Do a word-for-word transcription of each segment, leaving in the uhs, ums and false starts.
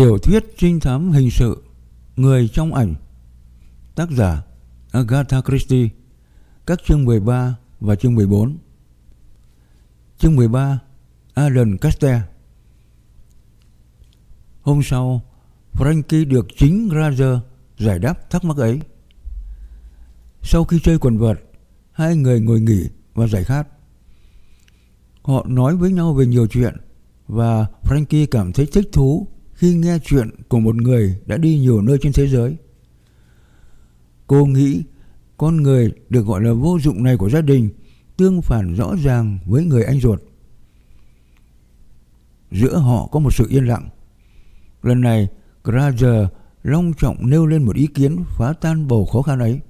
Tiểu thuyết trinh thám hình sự Người trong ảnh. Tác giả Agatha Christie. Các chương mười ba và chương mười bốn. Chương mười ba. Alan Caster. Hôm sau, Frankie được chính Roger giải đáp thắc mắc ấy. Sau khi chơi quần vợt, hai người ngồi nghỉ và giải khát. Họ nói với nhau về nhiều chuyện, và Frankie cảm thấy thích thú khi nghe chuyện của một người đã đi nhiều nơi trên thế giới. Cô nghĩ con người được gọi là vô dụng này của gia đình tương phản rõ ràng với người anh ruột. Giữa họ có một sự yên lặng. Lần này, Roger long trọng nêu lên một ý kiến phá tan bầu khó khăn ấy.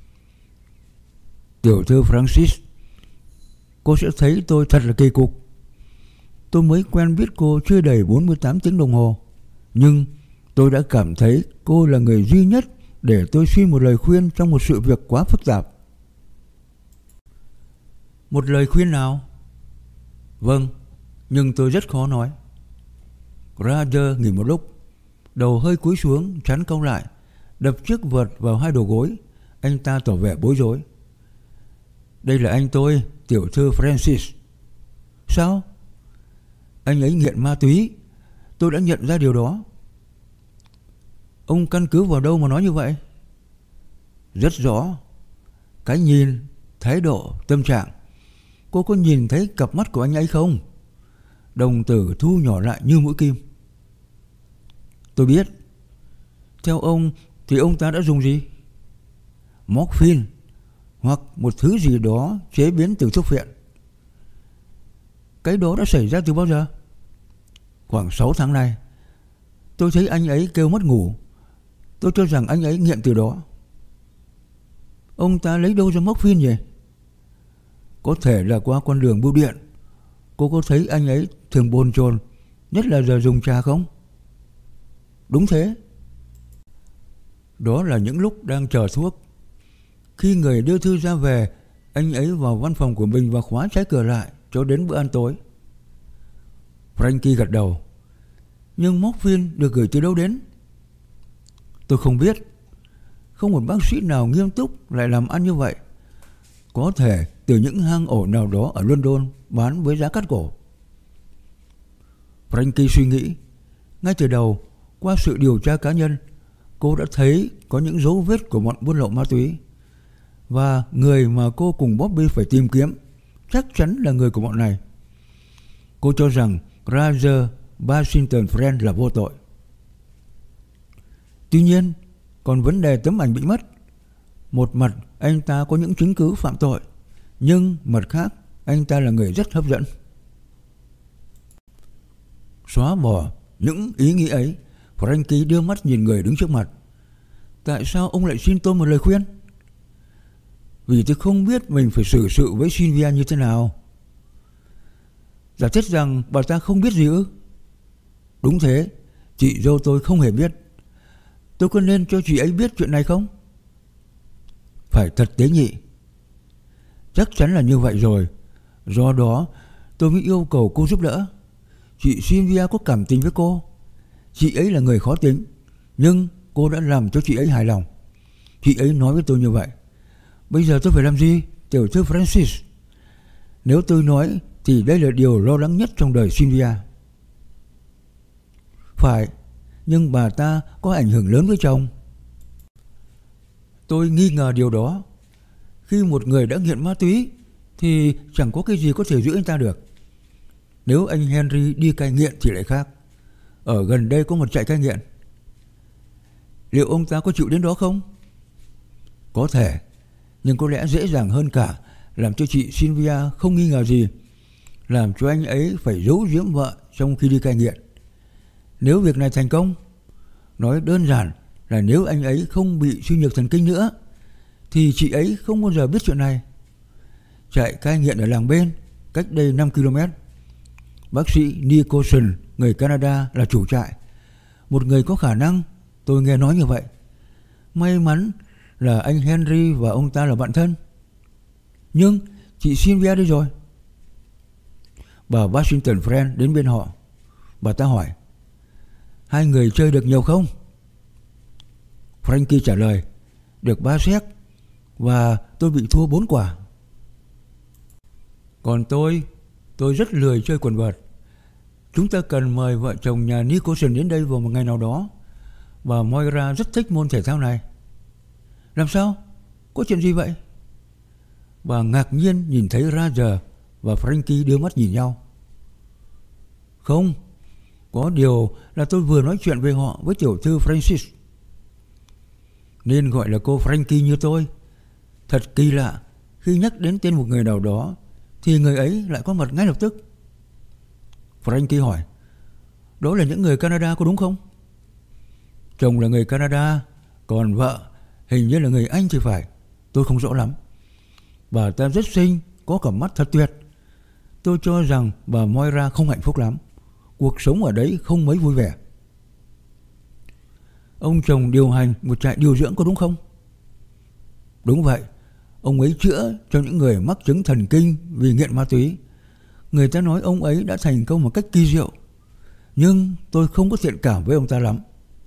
Tiểu thư Francis, cô sẽ thấy tôi thật là kỳ cục. Tôi mới quen biết cô chưa đầy bốn mươi tám tiếng đồng hồ, nhưng tôi đã cảm thấy cô là người duy nhất để tôi xin một lời khuyên trong một sự việc quá phức tạp. Một lời khuyên nào? Vâng, nhưng tôi rất khó nói. Roger nghỉ một lúc, đầu hơi cúi xuống, trán cong lại, đập chiếc vợt vào hai đầu gối. Anh ta tỏ vẻ bối rối. Đây là anh tôi, tiểu thư Francis. Sao? Anh ấy nghiện ma túy. Tôi đã nhận ra điều đó. Ông căn cứ vào đâu mà nói như vậy? Rất rõ. Cái nhìn, thái độ, tâm trạng. Cô có nhìn thấy cặp mắt của anh ấy không? Đồng tử thu nhỏ lại như mũi kim. Tôi biết. Theo ông thì ông ta đã dùng gì? Morphine hoặc một thứ gì đó chế biến từ thuốc phiện. Cái đó đã xảy ra từ bao giờ? Khoảng sáu tháng nay. Tôi thấy anh ấy kêu mất ngủ. Tôi cho rằng anh ấy nghiện từ đó. Ông ta lấy đâu ra morphine vậy? Có thể là qua con đường bưu điện. Cô có thấy anh ấy thường bồn chồn, nhất là giờ dùng trà không? Đúng thế. Đó là những lúc đang chờ thuốc. Khi người đưa thư ra về, anh ấy vào văn phòng của mình và khóa trái cửa lại cho đến bữa ăn tối. Frankie gật đầu. Nhưng morphine được gửi từ đâu đến? Tôi không biết. Không một bác sĩ nào nghiêm túc lại làm ăn như vậy. Có thể từ những hang ổ nào đó ở London bán với giá cắt cổ. Frankie suy nghĩ. Ngay từ đầu, qua sự điều tra cá nhân, cô đã thấy có những dấu vết của bọn buôn lậu ma túy. Và người mà cô cùng Bobby phải tìm kiếm chắc chắn là người của bọn này. Cô cho rằng Roger Washington Friend là vô tội. Tuy nhiên, còn vấn đề tấm ảnh bị mất. Một mặt anh ta có những chứng cứ phạm tội, nhưng mặt khác anh ta là người rất hấp dẫn. Xóa bỏ những ý nghĩ ấy, Frankie đưa mắt nhìn người đứng trước mặt. Tại sao ông lại xin tôi một lời khuyên? Vì tôi không biết mình phải xử sự với Sylvia như thế nào. Giả thiết rằng bà ta không biết gì ư? Đúng thế, chị dâu tôi không hề biết. Tôi có nên cho chị ấy biết chuyện này không? Phải thật tế nhị. Chắc chắn là như vậy rồi. Do đó tôi mới yêu cầu cô giúp đỡ. Chị Sylvia có cảm tình với cô. Chị ấy là người khó tính, nhưng cô đã làm cho chị ấy hài lòng. Chị ấy nói với tôi như vậy. Bây giờ tôi phải làm gì, tiểu thư Francis? Nếu tôi nói thì đây là điều lo lắng nhất trong đời Sylvia. Phải, nhưng bà ta có ảnh hưởng lớn với chồng. Tôi nghi ngờ điều đó. Khi một người đã nghiện ma túy thì chẳng có cái gì có thể giữ anh ta được. Nếu anh Henry đi cai nghiện thì lại khác. Ở gần đây có một trại cai nghiện. Liệu ông ta có chịu đến đó không? Có thể, nhưng có lẽ dễ dàng hơn cả làm cho chị Sylvia không nghi ngờ gì, làm cho anh ấy phải giấu giếm vợ trong khi đi cai nghiện. Nếu việc này thành công, nói đơn giản là nếu anh ấy không bị suy nhược thần kinh nữa, thì chị ấy không bao giờ biết chuyện này. Trại cai nghiện ở làng bên, cách đây năm ki lô mét. Bác sĩ Nicholson, người Canada, là chủ trại. Một người có khả năng, tôi nghe nói như vậy. May mắn là anh Henry và ông ta là bạn thân. Nhưng chị Sylvia đi rồi. Bà Washington Friend đến bên họ. Bà ta hỏi: Hai người chơi được nhiều không? Frankie trả lời, được ba séc và tôi bị thua bốn quả. Còn tôi, tôi rất lười chơi quần vợt. Chúng ta cần mời vợ chồng nhà Nicholson đến đây vào một ngày nào đó, và Moira rất thích môn thể thao này. Làm sao? Có chuyện gì vậy? Bà ngạc nhiên nhìn thấy Roger và Frankie đưa mắt nhìn nhau. Không, có điều là tôi vừa nói chuyện về họ với tiểu thư Francis. Nên gọi là cô Frankie như tôi. Thật kỳ lạ, khi nhắc đến tên một người nào đó thì người ấy lại có mặt ngay lập tức. Frankie hỏi, đó là những người Canada có đúng không? Chồng là người Canada, còn vợ hình như là người Anh thì phải, tôi không rõ lắm. Bà ta rất xinh, có cặp mắt thật tuyệt. Tôi cho rằng bà Moira không hạnh phúc lắm. Cuộc sống ở đấy không mấy vui vẻ. Ông chồng điều hành một trại điều dưỡng có đúng không? Đúng vậy. Ông ấy chữa cho những người mắc chứng thần kinh vì nghiện ma túy. Người ta nói ông ấy đã thành công một cách kỳ diệu, nhưng tôi không có thiện cảm với ông ta lắm.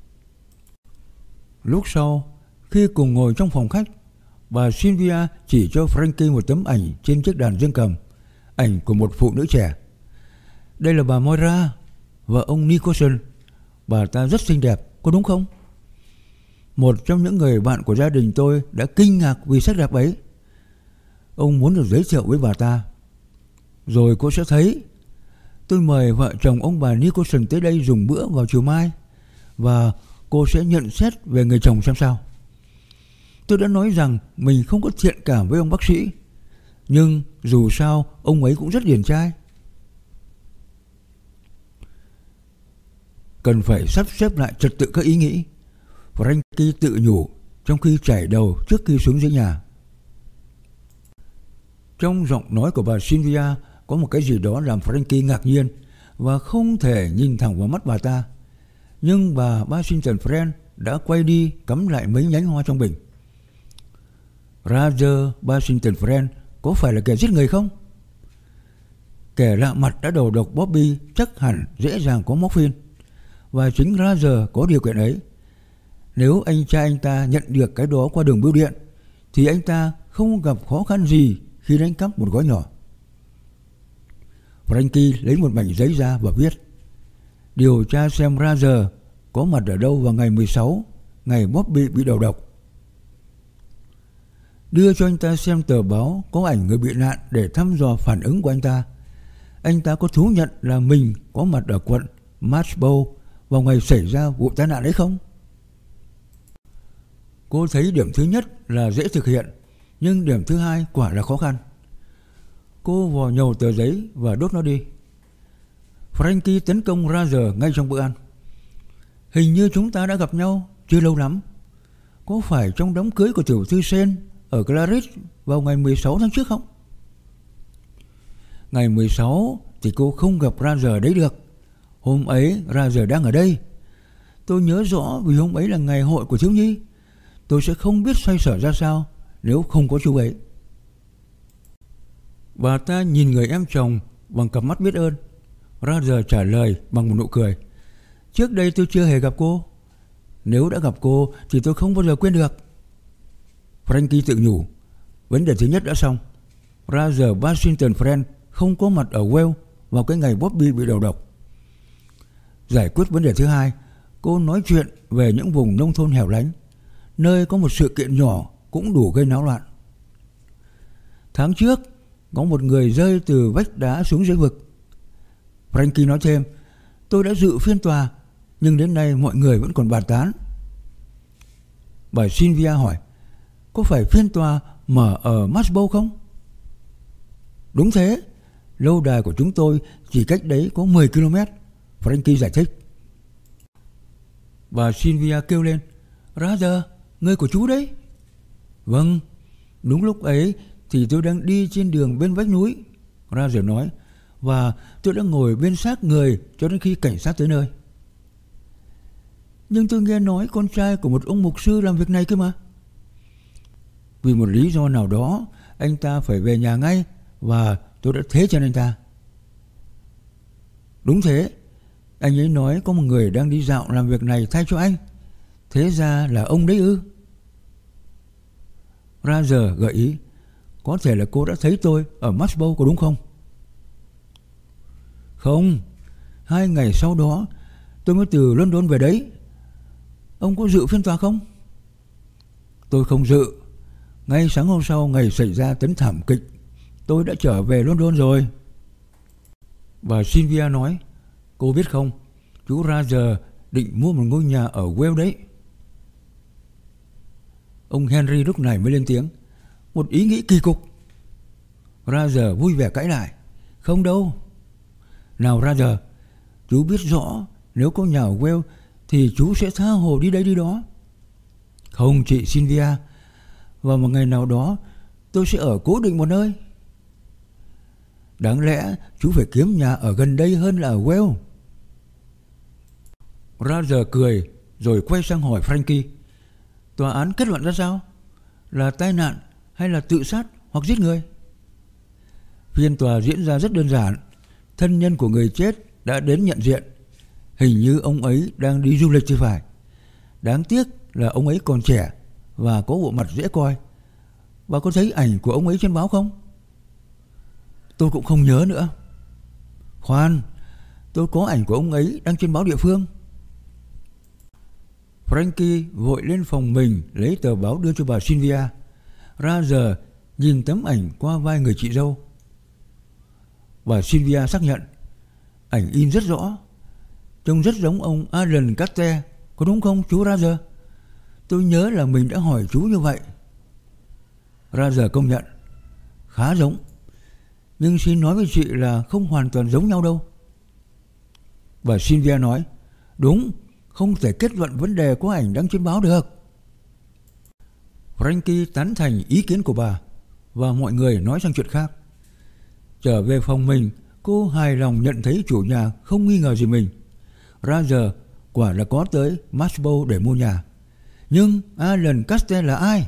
Lúc sau, khi cùng ngồi trong phòng khách, bà Sylvia chỉ cho Frankie một tấm ảnh trên chiếc đàn dương cầm, ảnh của một phụ nữ trẻ. Đây là bà Moira, vợ ông Nicholson. Bà ta rất xinh đẹp, có đúng không? Một trong những người bạn của gia đình tôi đã kinh ngạc vì sắc đẹp ấy. Ông muốn được giới thiệu với bà ta. Rồi cô sẽ thấy. Tôi mời vợ chồng ông bà Nicholson tới đây dùng bữa vào chiều mai, và cô sẽ nhận xét về người chồng xem sao. Tôi đã nói rằng mình không có thiện cảm với ông bác sĩ, nhưng dù sao ông ấy cũng rất điển trai. Cần phải sắp xếp lại trật tự các ý nghĩ, Frankie tự nhủ trong khi chải đầu trước khi xuống dưới nhà. Trong giọng nói của bà Sylvia có một cái gì đó làm Frankie ngạc nhiên và không thể nhìn thẳng vào mắt bà ta. Nhưng bà Bassington Friend đã quay đi cắm lại mấy nhánh hoa trong bình. Roger Bassington Friend có phải là kẻ giết người không? Kẻ lạ mặt đã đầu độc Bobby chắc hẳn dễ dàng có morphine, và chính Roger có điều kiện ấy. Nếu anh trai anh ta nhận được cái đó qua đường bưu điện thì anh ta không gặp khó khăn gì khi đánh cắp một gói nhỏ. Frankie lấy một mảnh giấy ra và viết: điều tra xem Roger có mặt ở đâu vào ngày mười sáu, ngày Bobby bị đầu độc. Đưa cho anh ta xem tờ báo có ảnh người bị nạn để thăm dò phản ứng của anh ta. Anh ta có thú nhận là mình có mặt ở quận Marlborough vào ngày xảy ra vụ tai nạn ấy không? Cô thấy điểm thứ nhất là dễ thực hiện, nhưng điểm thứ hai quả là khó khăn. Cô vò nhầu tờ giấy và đốt nó đi. Frankie tấn công Roger ngay trong bữa ăn. Hình như chúng ta đã gặp nhau chưa lâu lắm. Có phải trong đám cưới của tiểu thư Sen ở Claridge vào ngày mười sáu tháng trước không? Ngày mười sáu thì cô không gặp Roger đấy được. Hôm ấy Roger đang ở đây. Tôi nhớ rõ vì hôm ấy là ngày hội của thiếu nhi. Tôi sẽ không biết xoay sở ra sao nếu không có chú ấy. Bà ta nhìn người em chồng bằng cặp mắt biết ơn. Roger trả lời bằng một nụ cười. Trước đây tôi chưa hề gặp cô. Nếu đã gặp cô thì tôi không bao giờ quên được. Frankie tự nhủ. Vấn đề thứ nhất đã xong. Roger Bassington Friend không có mặt ở Wales vào cái ngày Bobby bị đầu độc. Giải quyết vấn đề thứ hai, cô nói chuyện về những vùng nông thôn hẻo lánh, nơi có một sự kiện nhỏ cũng đủ gây náo loạn. Tháng trước có một người rơi từ vách đá xuống dưới vực. Frankie nói thêm, tôi đã dự phiên tòa, nhưng đến nay mọi người vẫn còn bàn tán. Bà Sylvia hỏi, có phải phiên tòa mở ở Marlborough không? Đúng thế, lâu đài của chúng tôi chỉ cách đấy có mười ki lô mét, Frankie giải thích. Bà Sylvia kêu lên, Roger, người của chú đấy. Vâng, đúng lúc ấy thì tôi đang đi trên đường bên vách núi, Roger nói, và tôi đã ngồi bên xác người cho đến khi cảnh sát tới nơi. Nhưng tôi nghe nói con trai của một ông mục sư làm việc này cơ mà. Vì một lý do nào đó, anh ta phải về nhà ngay và tôi đã thế cho anh ta. Đúng thế, Anh ấy nói có một người đang đi dạo làm việc này thay cho anh. Thế ra là ông đấy ư? Roger gợi ý. Có thể là cô đã thấy tôi ở Moscow có đúng không? Không, hai ngày sau đó tôi mới từ London về đấy. Ông có dự phiên tòa không? Tôi không dự. Ngay sáng hôm sau ngày xảy ra tấn thảm kịch, tôi đã trở về London rồi. Bà Sylvia nói, cô biết không, chú Roger định mua một ngôi nhà ở Wales đấy. Ông Henry lúc này mới lên tiếng. Một ý nghĩ kỳ cục. Roger vui vẻ cãi lại. Không đâu. Nào Roger, chú biết rõ nếu có nhà ở Wales thì chú sẽ tha hồ đi đây đi đó. Không chị Sylvia, vào một ngày nào đó tôi sẽ ở cố định một nơi. Đáng lẽ chú phải kiếm nhà ở gần đây hơn là ở Wales. Roger cười rồi quay sang hỏi Frankie. Tòa án kết luận ra sao? Là tai nạn hay là tự sát hoặc giết người? Phiên tòa diễn ra rất đơn giản. Thân nhân của người chết đã đến nhận diện. Hình như ông ấy đang đi du lịch thì phải. Đáng tiếc là ông ấy còn trẻ và có bộ mặt dễ coi. Bà có thấy ảnh của ông ấy trên báo không? Tôi cũng không nhớ nữa. Khoan, tôi có ảnh của ông ấy đăng trên báo địa phương. Frankie vội lên phòng mình lấy tờ báo đưa cho bà Sylvia. Roger nhìn tấm ảnh qua vai người chị dâu. Bà Sylvia xác nhận. Ảnh in rất rõ. Trông rất giống ông Alan Carter. Có đúng không chú Roger? Tôi nhớ là mình đã hỏi chú như vậy. Roger công nhận. Khá giống. Nhưng xin nói với chị là không hoàn toàn giống nhau đâu. Bà Sylvia nói. Đúng, không thể kết luận vấn đề có ảnh đăng trên báo được. Frankie tán thành ý kiến của bà và mọi người nói sang chuyện khác. Trở về phòng mình, cô hài lòng nhận thấy chủ nhà không nghi ngờ gì mình. Roger quả là có tới Moscow để mua nhà. Nhưng Alan Carter là ai?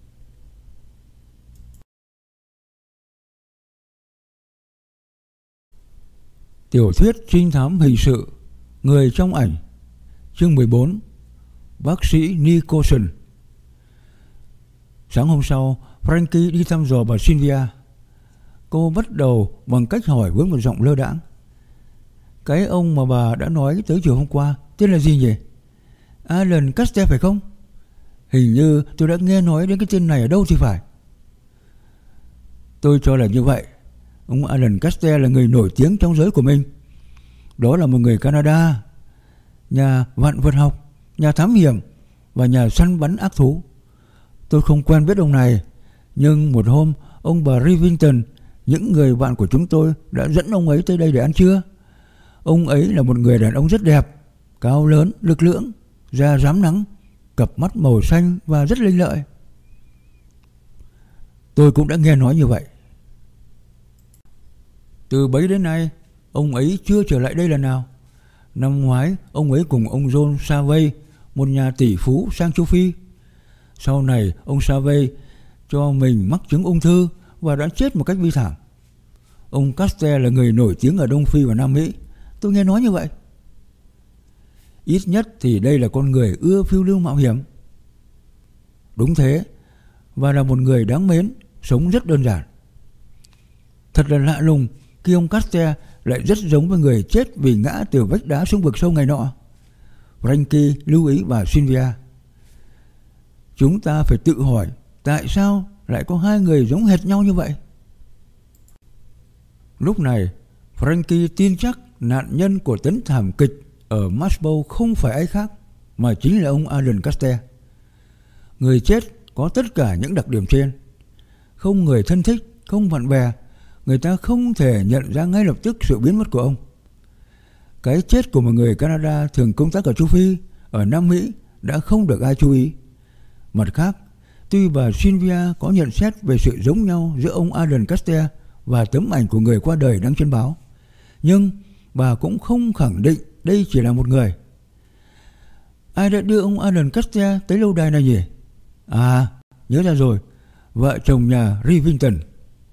Tiểu thuyết trinh thám hình sự Người trong ảnh. Chương mười bốn. Bác sĩ Nicholson. Sáng hôm sau, Frankie đi thăm dò bà Sylvia. Cô bắt đầu bằng cách hỏi với một giọng lơ đãng. Cái ông mà bà đã nói tới chiều hôm qua tên là gì nhỉ? Alan Carter phải không? Hình như tôi đã nghe nói đến cái tên này ở đâu thì phải. Tôi cho là như vậy. Ông Alan Carter là người nổi tiếng trong giới của mình. Đó là một người Canada, nhà vạn vật học, nhà thám hiểm và nhà săn bắn ác thú. Tôi không quen biết ông này, nhưng một hôm ông bà Rivington, những người bạn của chúng tôi đã dẫn ông ấy tới đây để ăn trưa. Ông ấy là một người đàn ông rất đẹp, cao lớn, lực lưỡng, da rám nắng, cặp mắt màu xanh và rất lanh lợi. Tôi cũng đã nghe nói như vậy. Từ bấy đến nay, ông ấy chưa trở lại đây lần nào. Năm ngoái, ông ấy cùng ông John Savay, một nhà tỷ phú sang châu Phi. Sau này, ông Savay cho mình mắc chứng ung thư và đã chết một cách bi thảm. Ông Carter là người nổi tiếng ở Đông Phi và Nam Mỹ. Tôi nghe nói như vậy. Ít nhất thì đây là con người ưa phiêu lưu mạo hiểm. Đúng thế, và là một người đáng mến, sống rất đơn giản. Thật là lạ lùng khi ông Carter lại rất giống với người chết vì ngã từ vách đá xuống vực sâu ngày nọ. Frankie lưu ý bà Sylvia. Chúng ta phải tự hỏi tại sao lại có hai người giống hệt nhau như vậy. Lúc này, Frankie tin chắc nạn nhân của tấn thảm kịch ở Moscow không phải ai khác mà chính là ông Alan Carter. Người chết có tất cả những đặc điểm trên. Không người thân thích, không bạn bè, người ta không thể nhận ra ngay lập tức sự biến mất của ông. Cái chết của một người Canada thường công tác ở châu Phi, ở Nam Mỹ đã không được ai chú ý. Mặt khác, tuy bà Sylvia có nhận xét về sự giống nhau giữa ông Alan Carter và tấm ảnh của người qua đời đăng trên báo, nhưng bà cũng không khẳng định đây chỉ là một người. Ai đã đưa ông Alan Carter tới lâu đài này nhỉ? À, nhớ ra rồi, vợ chồng nhà Rivington.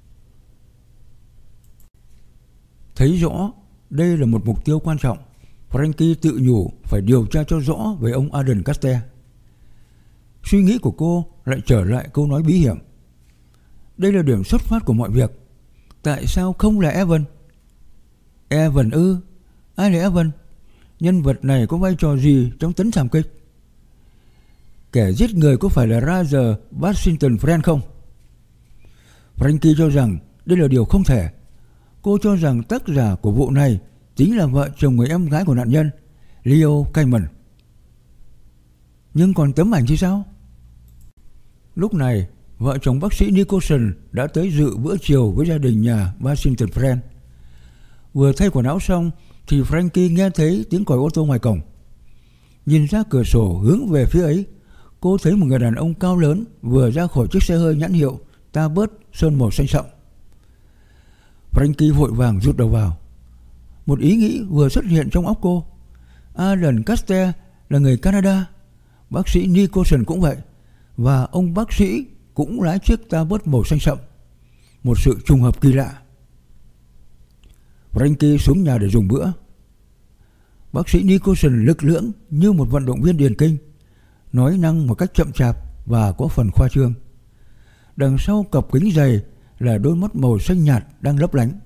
Thấy rõ đây là một mục tiêu quan trọng, Frankie tự nhủ phải điều tra cho rõ về ông Aden Caster. Suy nghĩ của cô lại trở lại câu nói bí hiểm. Đây là điểm xuất phát của mọi việc. Tại sao không là Evan? Evan ư? Ai là Evan? Nhân vật này có vai trò gì trong tấn thảm kịch? Kẻ giết người có phải là Roger Washington Friend không? Frankie cho rằng đây là điều không thể. Cô cho rằng tác giả của vụ này chính là vợ chồng người em gái của nạn nhân, Leo Cayman. Nhưng còn tấm ảnh thì sao? Lúc này, vợ chồng bác sĩ Nicholson đã tới dự bữa chiều với gia đình nhà Washington Friend. Vừa thay quần áo xong thì Frankie nghe thấy tiếng còi ô tô ngoài cổng. Nhìn ra cửa sổ hướng về phía ấy, cô thấy một người đàn ông cao lớn vừa ra khỏi chiếc xe hơi nhãn hiệu Talbot sơn màu xanh sậm. Frankie vội vàng rút đầu vào. Một ý nghĩ vừa xuất hiện trong óc cô. Aden Caster là người Canada, bác sĩ Nicholson cũng vậy, và ông bác sĩ cũng lái chiếc Talbot màu xanh sậm. Một sự trùng hợp kỳ lạ. Frankie xuống nhà để dùng bữa. Bác sĩ Nicholson lực lưỡng như một vận động viên điền kinh, nói năng một cách chậm chạp và có phần khoa trương. Đằng sau cặp kính dày là đôi mắt màu xanh nhạt đang lấp lánh.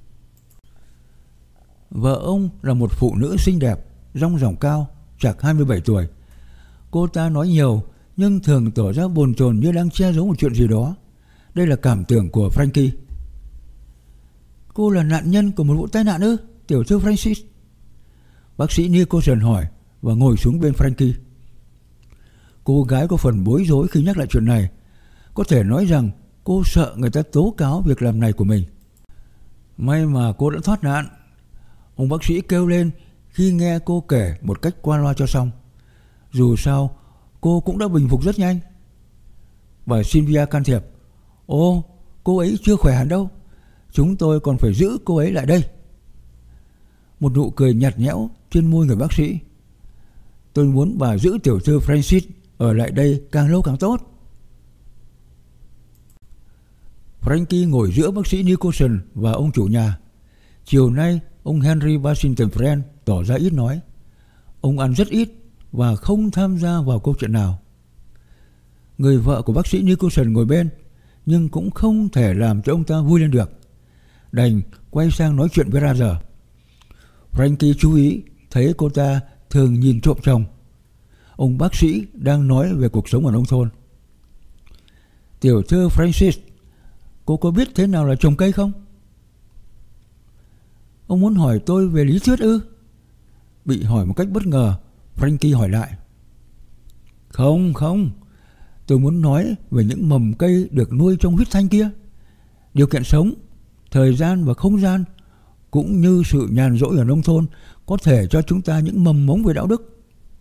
Vợ ông là một phụ nữ xinh đẹp, rong ròng cao, chạc hai mươi bảy tuổi. Cô ta nói nhiều nhưng thường tỏ ra bồn chồn như đang che giấu một chuyện gì đó. Đây là cảm tưởng của Frankie. Cô là nạn nhân của một vụ tai nạn ư, tiểu thư Francis? Bác sĩ Nicholson hỏi và ngồi xuống bên Frankie. Cô gái có phần bối rối khi nhắc lại chuyện này. Có thể nói rằng cô sợ người ta tố cáo việc làm này của mình. May mà cô đã thoát nạn, ông bác sĩ kêu lên khi nghe cô kể một cách qua loa cho xong. Dù sao cô cũng đã bình phục rất nhanh. Bà Sylvia can thiệp. Ồ, cô ấy chưa khỏe hẳn đâu. Chúng tôi còn phải giữ cô ấy lại đây. Một nụ cười nhạt nhẽo trên môi người bác sĩ. Tôi muốn bà giữ tiểu thư Francis ở lại đây càng lâu càng tốt. Frankie ngồi giữa bác sĩ Nicholson và ông chủ nhà. Chiều nay ông Henry Washington Friend tỏ ra ít nói. Ông ăn rất ít và không tham gia vào câu chuyện nào. Người vợ của bác sĩ Nicholson ngồi bên, nhưng cũng không thể làm cho ông ta vui lên được. Đành quay sang nói chuyện với Roger. Frankie chú ý thấy cô ta thường nhìn trộm chồng. Ông bác sĩ đang nói về cuộc sống ở nông thôn. Tiểu thư Francis, cô có biết thế nào là trồng cây không? Ông muốn hỏi tôi về lý thuyết ư? Bị hỏi một cách bất ngờ, Frankie hỏi lại. Không, không. Tôi muốn nói về những mầm cây được nuôi trong huyết thanh kia. Điều kiện sống, thời gian và không gian, cũng như sự nhàn rỗi ở nông thôn có thể cho chúng ta những mầm mống về đạo đức.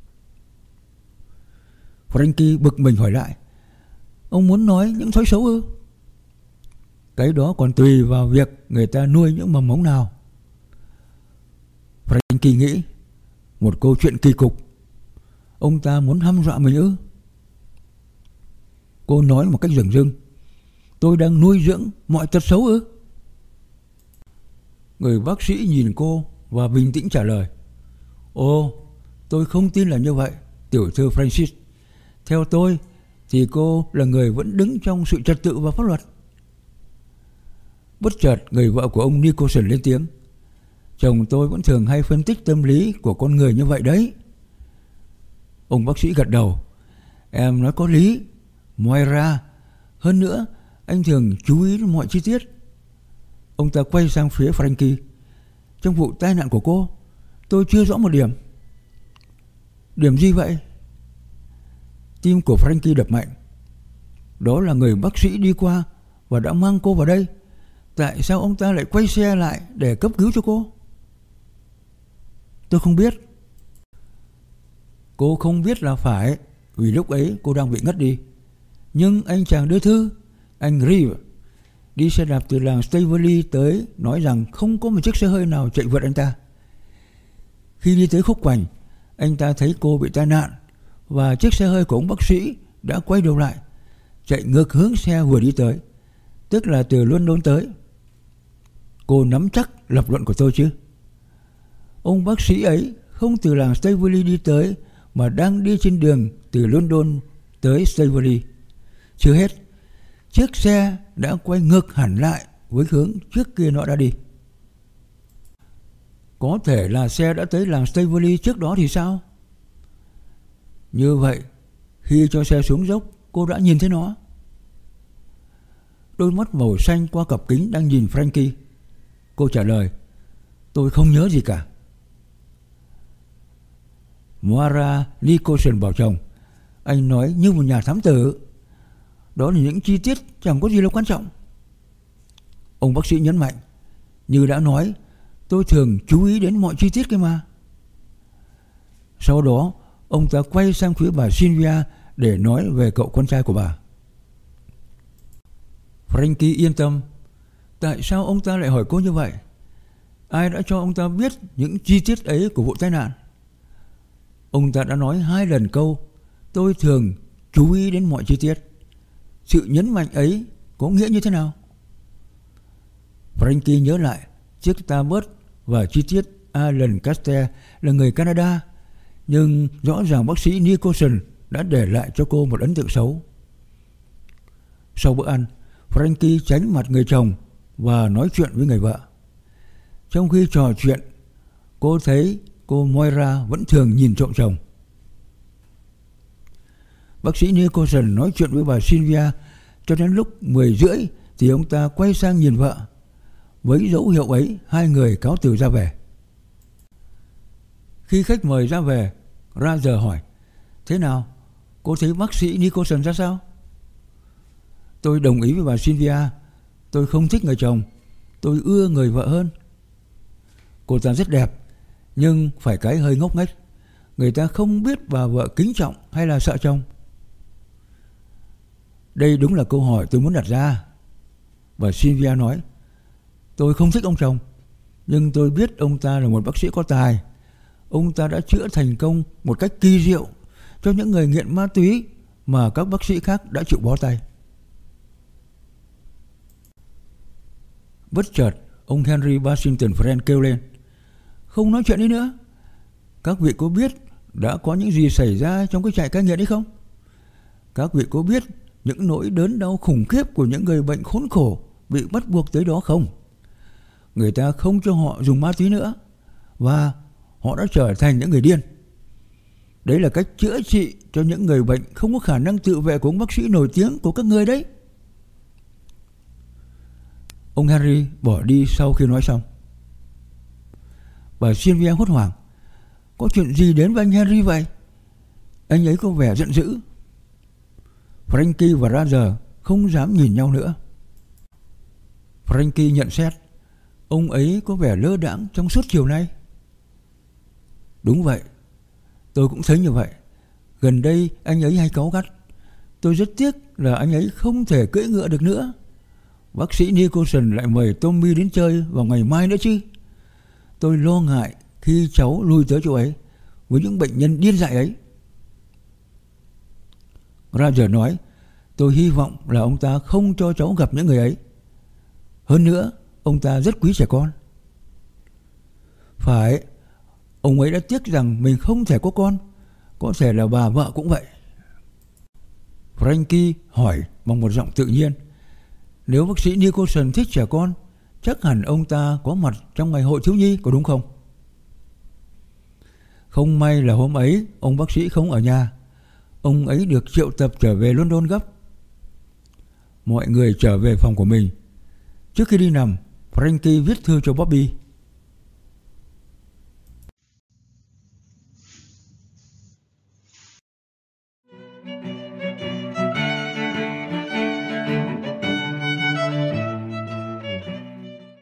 Frankie bực mình hỏi lại. Ông muốn nói những thói xấu ư? Cái đó còn tùy vào việc người ta nuôi những mầm mống nào. Frankie nghĩ, một câu chuyện kỳ cục. Ông ta muốn hăm dọa mình ư? Cô nói một cách dửng dưng. Tôi đang nuôi dưỡng mọi tật xấu ư? Người bác sĩ nhìn cô và bình tĩnh trả lời. Ồ, tôi không tin là như vậy, tiểu thư Francis. Theo tôi thì cô là người vẫn đứng trong sự trật tự và pháp luật. Bất chợt người vợ của ông Nicholson lên tiếng. Chồng tôi vẫn thường hay phân tích tâm lý của con người như vậy đấy. Ông bác sĩ gật đầu. Em nói có lý, Moira. Hơn nữa, anh thường chú ý đến mọi chi tiết. Ông ta quay sang phía Frankie. Trong vụ tai nạn của cô, tôi chưa rõ một điểm. Điểm gì vậy? Tim của Frankie đập mạnh. Đó là người bác sĩ đi qua và đã mang cô vào đây. Tại sao ông ta lại quay xe lại để cấp cứu cho cô? Tôi không biết. Cô không biết là phải, vì lúc ấy cô đang bị ngất đi. Nhưng anh chàng đưa thư, anh Reeve, đi xe đạp từ làng Staveley tới, nói rằng không có một chiếc xe hơi nào chạy vượt anh ta. Khi đi tới khúc quanh, anh ta thấy cô bị tai nạn và chiếc xe hơi của ông bác sĩ đã quay đầu lại, chạy ngược hướng xe vừa đi tới, tức là từ London tới. Cô nắm chắc lập luận của tôi chứ? Ông bác sĩ ấy không từ làng Staveley đi tới, mà đang đi trên đường từ London tới Staveley. Chưa hết, chiếc xe đã quay ngược hẳn lại với hướng trước kia nó đã đi. Có thể là xe đã tới làng Staveley trước đó thì sao? Như vậy, khi cho xe xuống dốc, cô đã nhìn thấy nó. Đôi mắt màu xanh qua cặp kính đang nhìn Frankie. Cô trả lời, tôi không nhớ gì cả. Moira Nicholson bảo chồng, anh nói như một nhà thám tử. Đó là những chi tiết chẳng có gì là quan trọng. Ông bác sĩ nhấn mạnh, như đã nói, tôi thường chú ý đến mọi chi tiết kia mà. Sau đó, ông ta quay sang phía bà Sylvia để nói về cậu con trai của bà. Frankie yên tâm. Tại sao ông ta lại hỏi cô như vậy? Ai đã cho ông ta biết những chi tiết ấy của vụ tai nạn? Ông ta đã nói hai lần câu tôi thường chú ý đến mọi chi tiết. Sự nhấn mạnh ấy có nghĩa như thế nào? Frankie nhớ lại chiếc Tarbert và chi tiết Alan Caster là người Canada, nhưng rõ ràng bác sĩ Nicholson đã để lại cho cô một ấn tượng xấu. Sau bữa ăn, Frankie tránh mặt người chồng và nói chuyện với người vợ. Trong khi trò chuyện, cô thấy cô Moira vẫn thường nhìn trộm chồng. Bác sĩ Nicholson nói chuyện với bà Sylvia cho đến lúc mười rưỡi thì ông ta quay sang nhìn vợ. Với dấu hiệu ấy, hai người cáo từ ra về. Khi khách mời ra về, Roger hỏi, thế nào? Cô thấy bác sĩ Nicholson ra sao? Tôi đồng ý với bà Sylvia. Tôi không thích người chồng. Tôi ưa người vợ hơn. Cô ta rất đẹp, nhưng phải cái hơi ngốc nghếch. Người ta không biết bà vợ kính trọng hay là sợ chồng. Đây đúng là câu hỏi tôi muốn đặt ra. Bà Sylvia nói, tôi không thích ông chồng, nhưng tôi biết ông ta là một bác sĩ có tài. Ông ta đã chữa thành công một cách kỳ diệu cho những người nghiện ma túy mà các bác sĩ khác đã chịu bó tay. Bất chợt, ông Henry Washington Friend kêu lên, không nói chuyện đi nữa. Các vị có biết đã có những gì xảy ra trong cái trại cai nghiện ấy không? Các vị có biết những nỗi đớn đau khủng khiếp của những người bệnh khốn khổ bị bắt buộc tới đó không? Người ta không cho họ dùng ma túy nữa, và họ đã trở thành những người điên. Đấy là cách chữa trị cho những người bệnh không có khả năng tự vệ của ông bác sĩ nổi tiếng của các người đấy. Ông Henry bỏ đi sau khi nói xong. Bà Sylvia hốt hoảng, có chuyện gì đến với anh Henry vậy? Anh ấy có vẻ giận dữ. Frankie và Roger không dám nhìn nhau nữa. Frankie nhận xét, ông ấy có vẻ lơ đãng trong suốt chiều nay. Đúng vậy, tôi cũng thấy như vậy. Gần đây anh ấy hay cáu gắt. Tôi rất tiếc là anh ấy không thể cưỡi ngựa được nữa. Bác sĩ Nicholson lại mời Tommy đến chơi vào ngày mai nữa chứ. Tôi lo ngại khi cháu lui tới chỗ ấy với những bệnh nhân điên dại ấy. Roger nói, tôi hy vọng là ông ta không cho cháu gặp những người ấy. Hơn nữa, ông ta rất quý trẻ con. Phải, ông ấy đã tiếc rằng mình không thể có con. Có thể là bà vợ cũng vậy. Frankie hỏi bằng một giọng tự nhiên, nếu bác sĩ Nicholson thích trẻ con, chắc hẳn ông ta có mặt trong ngày hội thiếu nhi, có đúng không? Không may là hôm ấy ông bác sĩ không ở nhà. Ông ấy được triệu tập trở về London gấp. Mọi người trở về phòng của mình. Trước khi đi nằm, Frankie viết thư cho Bobby.